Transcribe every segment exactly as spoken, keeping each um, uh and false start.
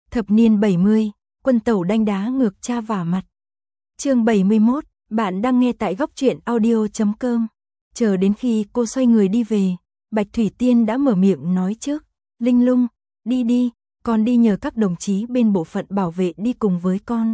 Thập niên bảy mươi, quân tẩu đanh đá ngược cha vả mặt. Chương bảy mươi mốt, bạn đang nghe tại góc truyện audio chấm com. Chờ đến khi cô xoay người đi về, Bạch Thủy Tiên đã mở miệng nói trước. Linh Lung, đi đi, con đi nhờ các đồng chí bên bộ phận bảo vệ đi cùng với con.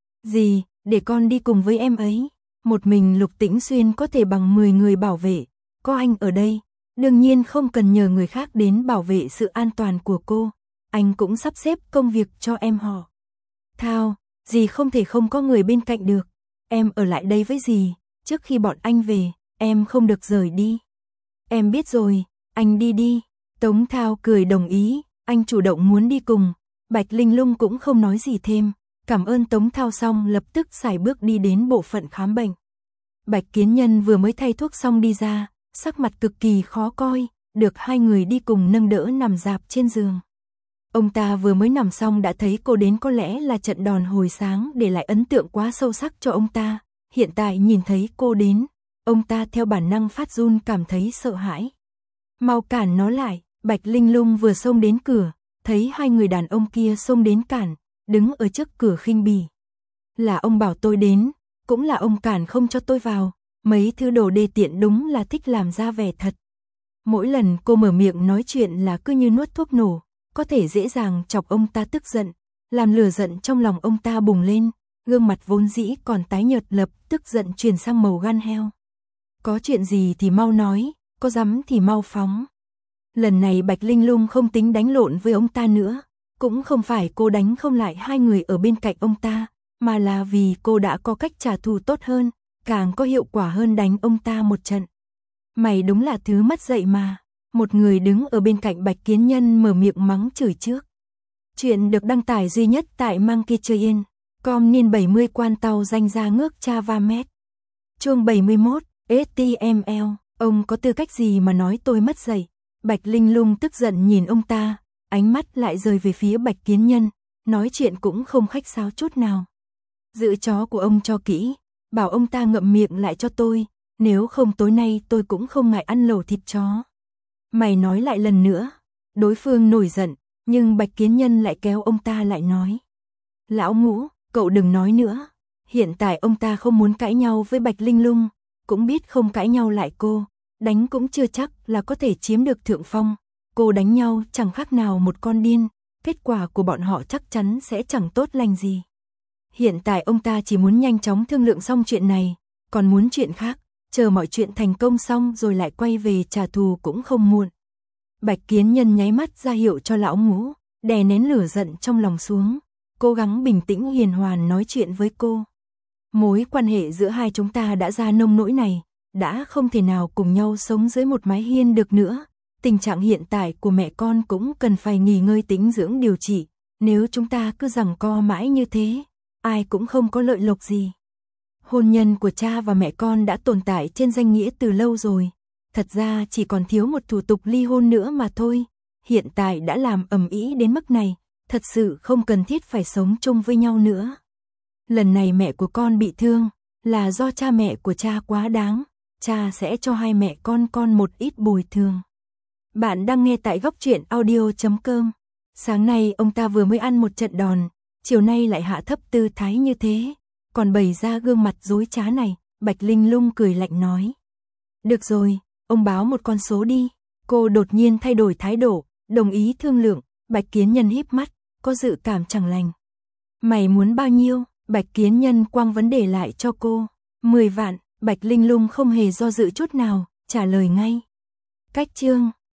Gì, để con đi cùng với em ấy? Một mình Lục Tĩnh Xuyên có thể bằng mười người bảo vệ, có anh ở đây, đương nhiên không cần nhờ người khác đến bảo vệ sự an toàn của cô. Anh cũng sắp xếp công việc cho em họ. Thao, dì không thể không có người bên cạnh được. Em ở lại đây với dì, trước khi bọn anh về, em không được rời đi. Em biết rồi, anh đi đi. Tống Thao cười đồng ý, anh chủ động muốn đi cùng. Bạch Linh Lung cũng không nói gì thêm, cảm ơn Tống Thao xong lập tức sải bước đi đến bộ phận khám bệnh. Bạch Kiến Nhân vừa mới thay thuốc xong đi ra, sắc mặt cực kỳ khó coi, được hai người đi cùng nâng đỡ nằm rạp trên giường. Ông ta vừa mới nằm xong đã thấy cô đến, có lẽ là trận đòn hồi sáng để lại ấn tượng quá sâu sắc cho ông ta. Hiện tại nhìn thấy cô đến, ông ta theo bản năng phát run, cảm thấy sợ hãi. Mau cản nó lại. Bạch Linh Lung vừa xông đến cửa, thấy hai người đàn ông kia xông đến cản, đứng ở trước cửa khinh bỉ. Là ông bảo tôi đến, cũng là ông cản không cho tôi vào, mấy thứ đồ đê tiện đúng là thích làm ra vẻ thật. Mỗi lần cô mở miệng nói chuyện là cứ như nuốt thuốc nổ, có thể dễ dàng chọc ông ta tức giận, làm lửa giận trong lòng ông ta bùng lên, gương mặt vốn dĩ còn tái nhợt lập tức giận chuyển sang màu gan heo. Có chuyện gì thì mau nói, có dám thì mau phóng. Lần này Bạch Linh Lung không tính đánh lộn với ông ta nữa, cũng không phải cô đánh không lại hai người ở bên cạnh ông ta, mà là vì cô đã có cách trả thù tốt hơn, càng có hiệu quả hơn đánh ông ta một trận. Mày đúng là thứ mất dạy mà. Một người đứng ở bên cạnh Bạch Kiến Nhân mở miệng mắng chửi trước. Chuyện được đăng tải duy nhất tại Monkey Chơi Yên, com niên bảy mươi quan tàu danh ra ngước cha va mét. Chương bảy mươi mốt, ét tê em lờ, ông có tư cách gì mà nói tôi mất dạy? Bạch Linh Lung tức giận nhìn ông ta, ánh mắt lại rơi về phía Bạch Kiến Nhân, nói chuyện cũng không khách sáo chút nào. Giữ chó của ông cho kỹ, bảo ông ta ngậm miệng lại cho tôi, nếu không tối nay tôi cũng không ngại ăn lẩu thịt chó. Mày nói lại lần nữa. Đối phương nổi giận, nhưng Bạch Kiến Nhân lại kéo ông ta lại nói. Lão Ngũ, cậu đừng nói nữa. Hiện tại ông ta không muốn cãi nhau với Bạch Linh Lung, cũng biết không cãi nhau lại cô, đánh cũng chưa chắc là có thể chiếm được thượng phong. Cô đánh nhau chẳng khác nào một con điên, kết quả của bọn họ chắc chắn sẽ chẳng tốt lành gì. Hiện tại ông ta chỉ muốn nhanh chóng thương lượng xong chuyện này, còn muốn chuyện khác, chờ mọi chuyện thành công xong rồi lại quay về trả thù cũng không muộn. Bạch Kiến Nhân nháy mắt ra hiệu cho Lão Ngũ, đè nén lửa giận trong lòng xuống, cố gắng bình tĩnh hiền hòa nói chuyện với cô. Mối quan hệ giữa hai chúng ta đã ra nông nỗi này, đã không thể nào cùng nhau sống dưới một mái hiên được nữa. Tình trạng hiện tại của mẹ con cũng cần phải nghỉ ngơi tĩnh dưỡng điều trị, nếu chúng ta cứ giằng co mãi như thế, ai cũng không có lợi lộc gì. Hôn nhân của cha và mẹ con đã tồn tại trên danh nghĩa từ lâu rồi, thật ra chỉ còn thiếu một thủ tục ly hôn nữa mà thôi. Hiện tại đã làm ầm ĩ đến mức này, thật sự không cần thiết phải sống chung với nhau nữa. Lần này mẹ của con bị thương, là do cha mẹ của cha quá đáng, cha sẽ cho hai mẹ con con một ít bồi thường. Bạn đang nghe tại góc truyện audio chấm com. Sáng nay ông ta vừa mới ăn một trận đòn, chiều nay lại hạ thấp tư thái như thế, còn bày ra gương mặt dối trá này. Bạch Linh Lung cười lạnh nói. Được rồi, ông báo một con số đi. Cô đột nhiên thay đổi thái độ, đồng ý thương lượng. Bạch Kiến Nhân híp mắt, có dự cảm chẳng lành. Mày muốn bao nhiêu? Bạch Kiến Nhân quăng vấn đề lại cho cô. Mười vạn. Bạch Linh Lung không hề do dự chút nào, trả lời ngay. Cách chương.